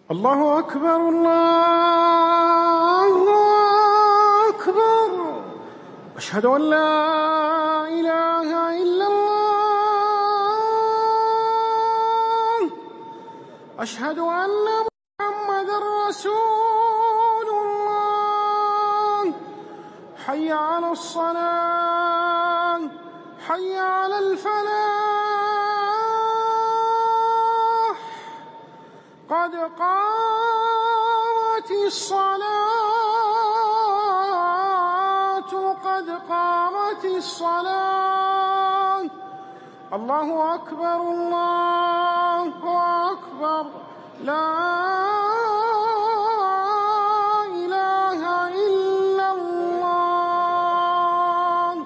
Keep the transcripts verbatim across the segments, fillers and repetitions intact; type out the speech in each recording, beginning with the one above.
الله أكبر الله أكبر. أشهد أن لا إله إلا الله. أشهد أن محمدًا رسول الله. حي على الصلاة حي على الفلاح. قد قامت الصلاة قد قامت الصلاة. الله أكبر الله أكبر. لا إله إلا الله.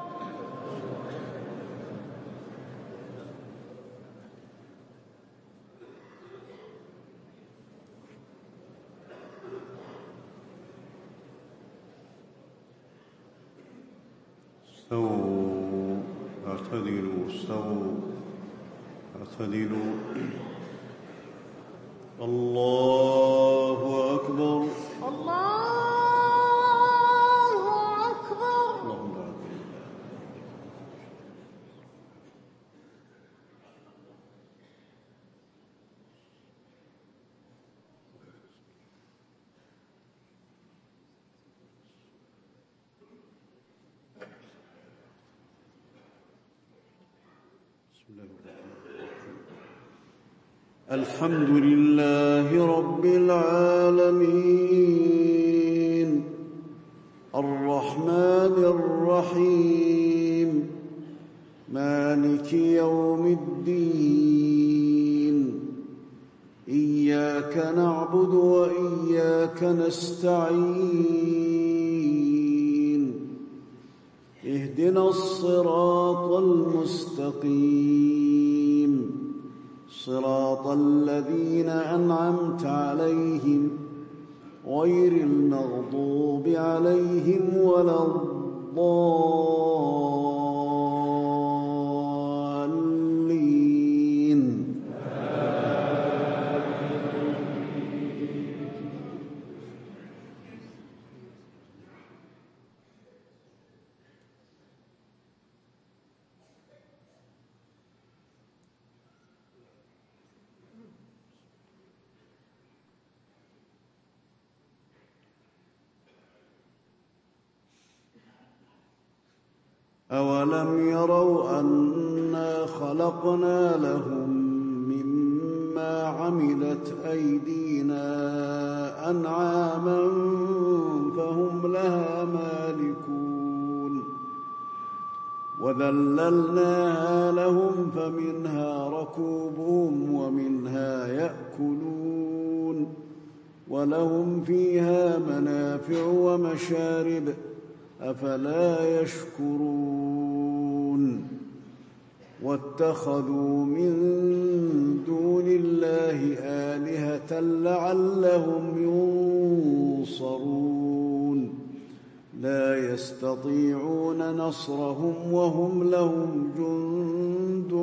استووا اعتدلوا استووا اعتدلوا. الله أكبر الله أكبر. اللهم بارك. بسم الله الرحمن الرحيم. الحمد لله رب العالمين الرحمن الرحيم مالك يوم الدين. إياك نعبد وإياك نستعين. اهدنا الصراط المستقيم صراط الذين أنعمت عليهم غير المغضوب عليهم ولا الضالين. أولم يروا أنا خلقنا لهم مما عملت أيدينا أنعاما فهم لها مالكون. وذللناها لهم فمنها ركوبهم ومنها يأكلون ولهم فيها منافع ومشارب أفلا يشكرون. واتخذوا من دون الله آلهة لعلهم ينصرون. لا يستطيعون نصرهم وهم لهم جند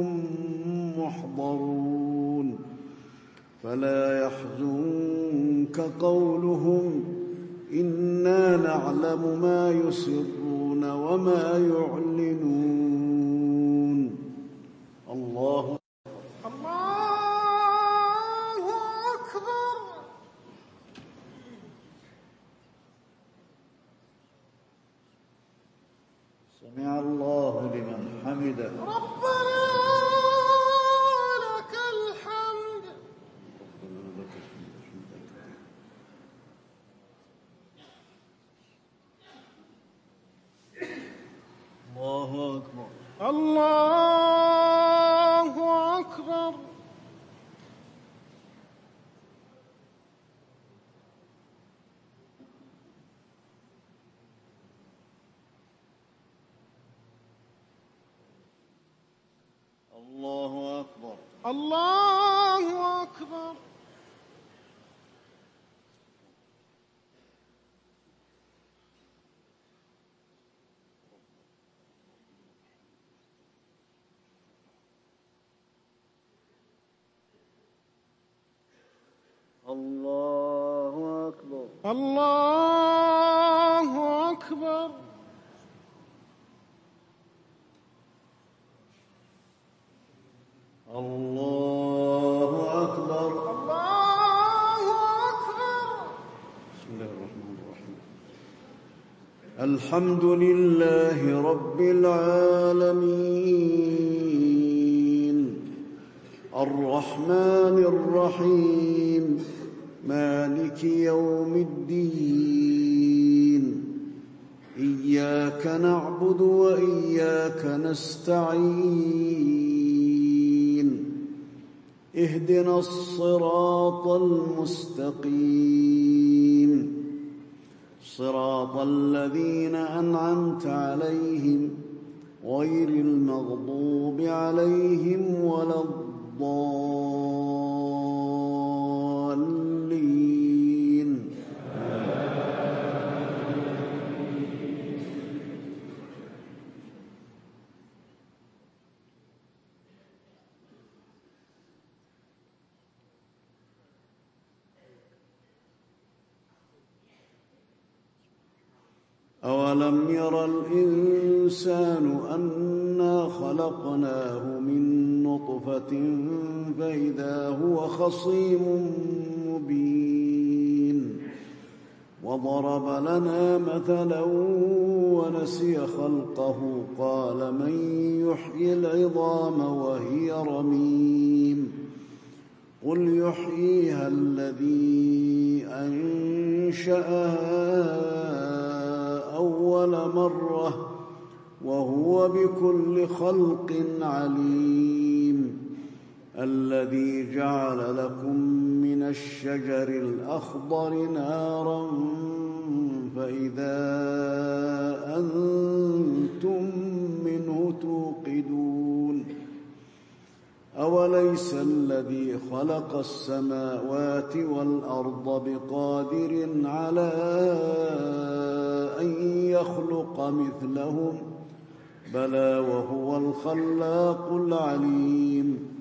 محضرون. فلا يحزنك قولهم إنا نعلم ما يسرون وما يعلنون. الله الله أكبر. سمع الله لمن حمده. ربنا لك الحمد. الله أكبر الله أكبر. الله أكبر الله أكبر. الله أكبر. الله أكبر. الله أكبر. الله أكبر. بسم الله الرحمن الرحيم. الحمد لله رب العالمين الرحمن الرحيم مالك يوم الدين إياك نعبد وإياك نستعين اهدنا الصراط المستقيم صراط الذين أنعمت عليهم غير المغضوب عليهم ولا الضالين. أولم ير الإنسان أنا خلقناه من نطفة فإذا هو خصيم مبين وضرب لنا مثلا ونسي خلقه قال من يحيي العظام وهي رميم قل يحييها الذي أنشأها أول مرة وهو بكل خلق عليم الذي جعل لكم من الشجر الأخضر نارا فإذا أنتم منه توقدون أوليس الذي خلق السماوات والأرض بقادر على أن يخلق مثلهم بلى وهو الخلاق العليم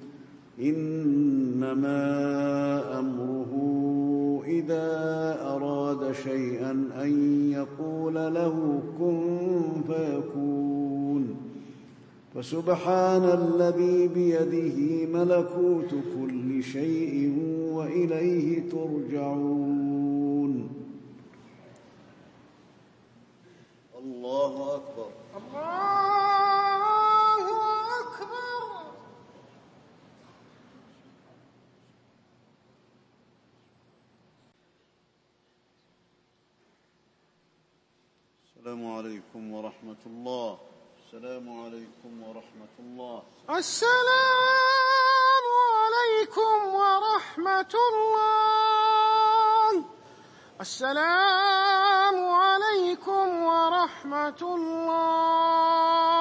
إنما أمره إذا أراد شيئا أن يقول له كن فيكون فسبحان الذي بيده ملكوت كل شيء وإليه ترجعون. الله أكبر. الله أكبر. السلام عليكم ورحمة الله. السلام عليكم ورحمة الله. السلام عليكم ورحمة الله. السلام عليكم ورحمة الله.